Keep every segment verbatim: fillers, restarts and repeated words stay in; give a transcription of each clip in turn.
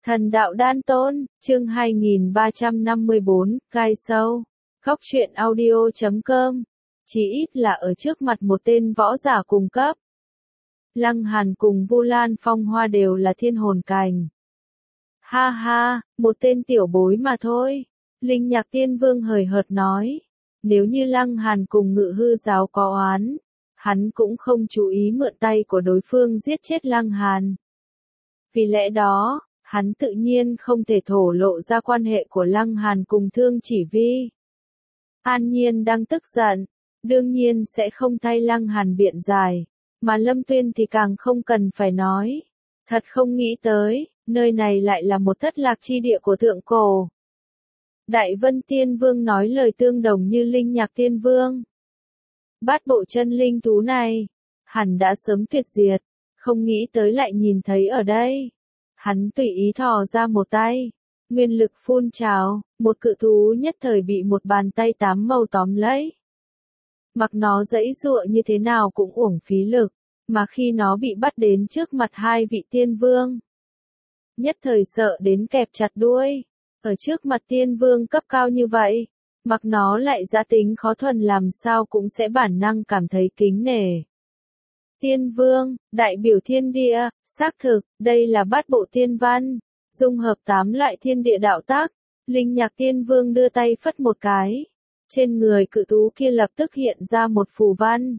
Thần đạo đan tôn, chương hai nghìn ba trăm năm mươi bốn, gai sâu. Góc truyện audio chấm com. Chỉ ít là ở trước mặt một tên võ giả cùng cấp. Lăng Hàn cùng Vu Lan Phong Hoa đều là thiên hồn cảnh. Ha ha, một tên tiểu bối mà thôi. Linh Nhạc Tiên Vương hời hợt nói. Nếu như Lăng Hàn cùng Ngự Hư giáo có oán, hắn cũng không chú ý mượn tay của đối phương giết chết Lăng Hàn. Vì lẽ đó, hắn tự nhiên không thể thổ lộ ra quan hệ của Lăng Hàn cùng Thương Chỉ Vi. An Nhiên đang tức giận, đương nhiên sẽ không thay Lăng Hàn biện giải, mà Lâm Tuyên thì càng không cần phải nói. Thật không nghĩ tới, nơi này lại là một thất lạc chi địa của thượng cổ. Đại Vân Tiên Vương nói lời tương đồng như Linh Nhạc Tiên Vương. Bát bộ chân linh thú này, hẳn đã sớm tuyệt diệt, không nghĩ tới lại nhìn thấy ở đây. Hắn tùy ý thò ra một tay, nguyên lực phun trào, một cự thú nhất thời bị một bàn tay tám màu tóm lấy. Mặc nó giãy giụa như thế nào cũng uổng phí lực, mà khi nó bị bắt đến trước mặt hai vị tiên vương, nhất thời sợ đến kẹp chặt đuôi. Ở trước mặt tiên vương cấp cao như vậy, mặc nó lại giá tính khó thuần làm sao cũng sẽ bản năng cảm thấy kính nể. Tiên vương, đại biểu thiên địa, xác thực, đây là bát bộ tiên văn, dung hợp tám loại thiên địa đạo tác. Linh Nhạc Tiên Vương đưa tay phất một cái, trên người cự thú kia lập tức hiện ra một phù văn.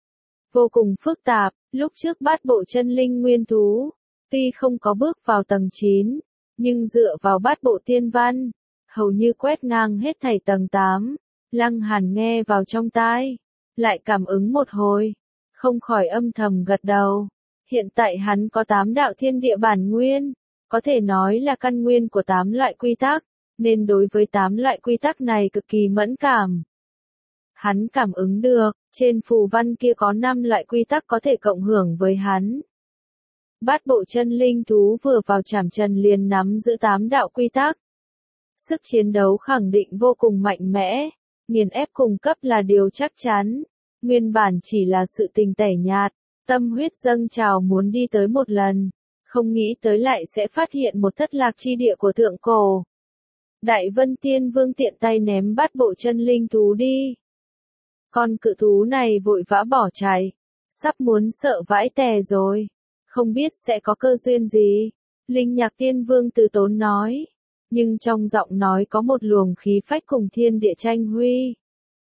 Vô cùng phức tạp, lúc trước bát bộ chân linh nguyên thú, tuy không có bước vào tầng chín, nhưng dựa vào bát bộ tiên văn, hầu như quét ngang hết thảy tầng tám. Lăng Hàn nghe vào trong tai, lại cảm ứng một hồi, không khỏi âm thầm gật đầu. Hiện tại hắn có tám đạo thiên địa bản nguyên, có thể nói là căn nguyên của tám loại quy tắc, nên đối với tám loại quy tắc này cực kỳ mẫn cảm. Hắn cảm ứng được, trên phù văn kia có năm loại quy tắc có thể cộng hưởng với hắn. Bát bộ chân linh thú vừa vào chảm trần liền nắm giữ tám đạo quy tắc. Sức chiến đấu khẳng định vô cùng mạnh mẽ, nghiền ép cùng cấp là điều chắc chắn. Nguyên bản chỉ là sự tình tẻ nhạt, tâm huyết dâng trào muốn đi tới một lần, không nghĩ tới lại sẽ phát hiện một thất lạc chi địa của thượng cổ. Đại Vân Tiên Vương tiện tay ném bát bộ chân linh thú đi. Con cự thú này vội vã bỏ chạy, sắp muốn sợ vãi tè rồi, không biết sẽ có cơ duyên gì. Linh Nhạc Tiên Vương từ tốn nói, nhưng trong giọng nói có một luồng khí phách cùng thiên địa tranh huy.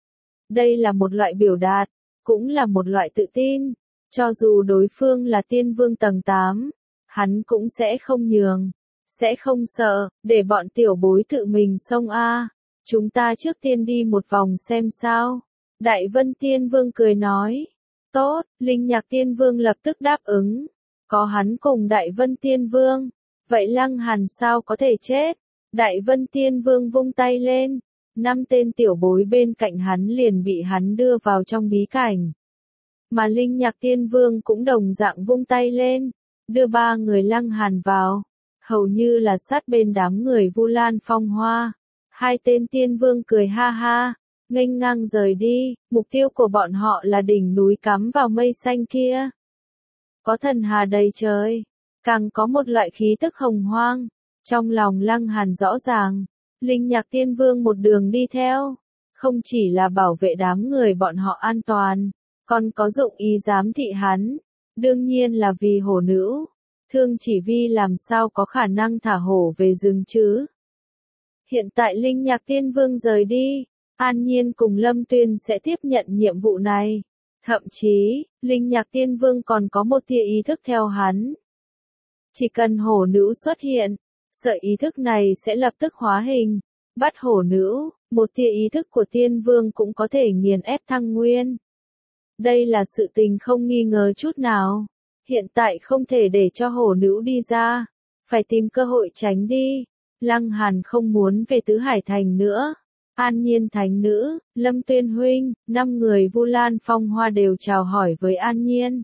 Đây là một loại biểu đạt, cũng là một loại tự tin, cho dù đối phương là tiên vương tầng tám, hắn cũng sẽ không nhường, sẽ không sợ, để bọn tiểu bối tự mình xông a. Chúng ta trước tiên đi một vòng xem sao. Đại Vân Tiên Vương cười nói, tốt. Linh Nhạc Tiên Vương lập tức đáp ứng, có hắn cùng Đại Vân Tiên Vương, vậy Lăng Hàn sao có thể chết. Đại Vân Tiên Vương vung tay lên, năm tên tiểu bối bên cạnh hắn liền bị hắn đưa vào trong bí cảnh. Mà Linh Nhạc Tiên Vương cũng đồng dạng vung tay lên, đưa ba người Lăng Hàn vào, hầu như là sát bên đám người Vu Lan Phong Hoa. Hai tên tiên vương cười ha ha, nghênh ngang rời đi, mục tiêu của bọn họ là đỉnh núi cắm vào mây xanh kia. Có thần hà đầy trời, càng có một loại khí tức hồng hoang. Trong lòng Lăng Hàn rõ ràng, Linh Nhạc Tiên Vương một đường đi theo, không chỉ là bảo vệ đám người bọn họ an toàn, còn có dụng ý giám thị hắn, đương nhiên là vì hổ nữ. Thương Chỉ Vi làm sao có khả năng thả hổ về rừng chứ. Hiện tại Linh Nhạc Tiên Vương rời đi, An Nhiên cùng Lâm Tuyên sẽ tiếp nhận nhiệm vụ này. Thậm chí, Linh Nhạc Tiên Vương còn có một tia ý thức theo hắn. Chỉ cần hổ nữ xuất hiện, sợi ý thức này sẽ lập tức hóa hình, bắt hổ nữ, một tia ý thức của tiên vương cũng có thể nghiền ép thăng nguyên. Đây là sự tình không nghi ngờ chút nào. Hiện tại không thể để cho hổ nữ đi ra, phải tìm cơ hội tránh đi. Lăng Hàn không muốn về Tứ Hải Thành nữa. An Nhiên Thánh Nữ, Lâm Tuyên Huynh, năm người Vu Lan Phong Hoa đều chào hỏi với An Nhiên.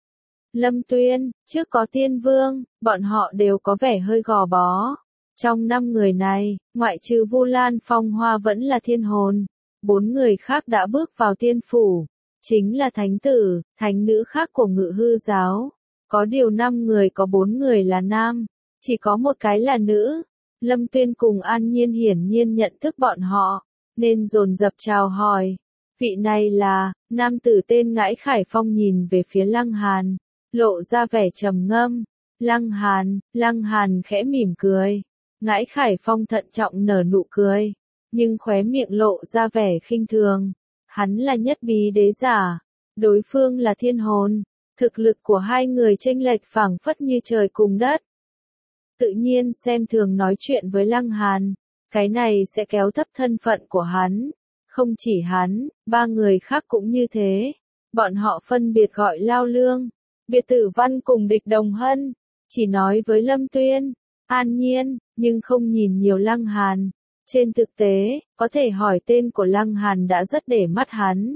Lâm Tuyên, trước có tiên vương, bọn họ đều có vẻ hơi gò bó. Trong năm người này, ngoại trừ Vu Lan Phong Hoa vẫn là thiên hồn, bốn người khác đã bước vào tiên phủ, chính là thánh tử, thánh nữ khác của Ngự Hư giáo. Có điều năm người có bốn người là nam, Chỉ có một cái là nữ. Lâm Tuyên cùng An Nhiên hiển nhiên nhận thức bọn họ, nên dồn dập chào hỏi. Vị này là, nam tử tên Ngãi Khải Phong nhìn về phía Lăng Hàn, lộ ra vẻ trầm ngâm. Lăng Hàn, Lăng Hàn khẽ mỉm cười. Ngãi Khải Phong thận trọng nở nụ cười, nhưng khóe miệng lộ ra vẻ khinh thường. Hắn là nhất bí đế giả, đối phương là thiên hồn, thực lực của hai người chênh lệch phảng phất như trời cùng đất. Tự nhiên xem thường nói chuyện với Lăng Hàn, cái này sẽ kéo thấp thân phận của hắn. Không chỉ hắn, ba người khác cũng như thế. Bọn họ phân biệt gọi Lao Lương, Biệt Tử Văn cùng Địch Đồng Hân, chỉ nói với Lâm Tuyên, An Nhiên, nhưng không nhìn nhiều Lăng Hàn. Trên thực tế, có thể hỏi tên của Lăng Hàn đã rất để mắt hắn.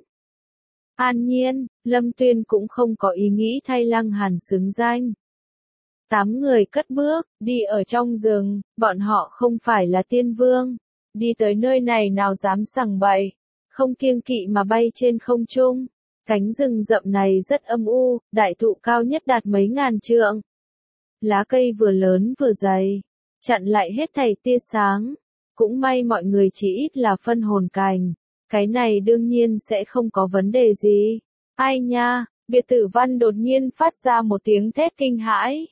An Nhiên, Lâm Tuyên cũng không có ý nghĩ thay Lăng Hàn xứng danh. Tám người cất bước, đi ở trong rừng, bọn họ không phải là tiên vương. Đi tới nơi này nào dám sằng bậy, không kiêng kỵ mà bay trên không trung. Cánh rừng rậm này rất âm u, đại thụ cao nhất đạt mấy ngàn trượng. Lá cây vừa lớn vừa dày, chặn lại hết thảy tia sáng. Cũng may mọi người chỉ ít là phân hồn cảnh, cái này đương nhiên sẽ không có vấn đề gì. Ai nha, Biệt Tử Văn đột nhiên phát ra một tiếng thét kinh hãi.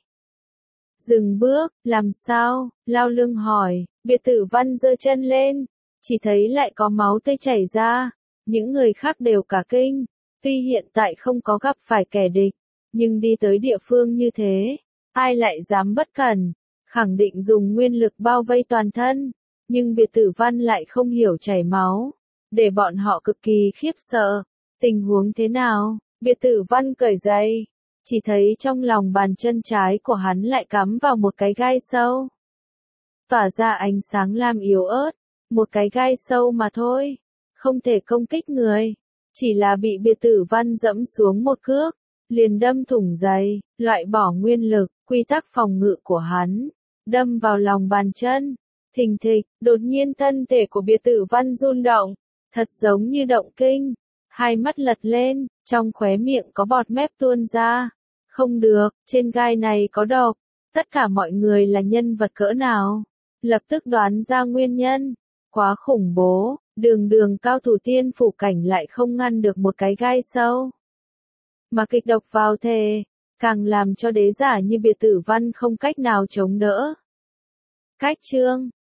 Dừng bước, làm sao? Lao Lương hỏi. Biệt Tử Văn giơ chân lên, chỉ thấy lại có máu tươi chảy ra. Những người khác đều cả kinh. Tuy hiện tại không có gặp phải kẻ địch, nhưng đi tới địa phương như thế, ai lại dám bất cẩn, khẳng định dùng nguyên lực bao vây toàn thân. Nhưng Biệt Tử Văn lại không hiểu chảy máu, để bọn họ cực kỳ khiếp sợ. Tình huống thế nào? Biệt Tử Văn cởi giày, chỉ thấy trong lòng bàn chân trái của hắn lại cắm vào một cái gai sâu. Tỏa ra ánh sáng lam yếu ớt, một cái gai sâu mà thôi, không thể công kích người, chỉ là bị Biệt Tử Văn dẫm xuống một cước, liền đâm thủng giày, loại bỏ nguyên lực, quy tắc phòng ngự của hắn, đâm vào lòng bàn chân. Thình thịch, đột nhiên thân thể của Biệt Tử Văn run động, thật giống như động kinh, hai mắt lật lên, trong khóe miệng có bọt mép tuôn ra. Không được, trên gai này có độc, tất cả mọi người là nhân vật cỡ nào? Lập tức đoán ra nguyên nhân, quá khủng bố, đường đường cao thủ tiên phủ cảnh lại không ngăn được một cái gai sâu. Mà kịch độc vào thể, càng làm cho đế giả như Biệt Tử Văn không cách nào chống đỡ. Cách chương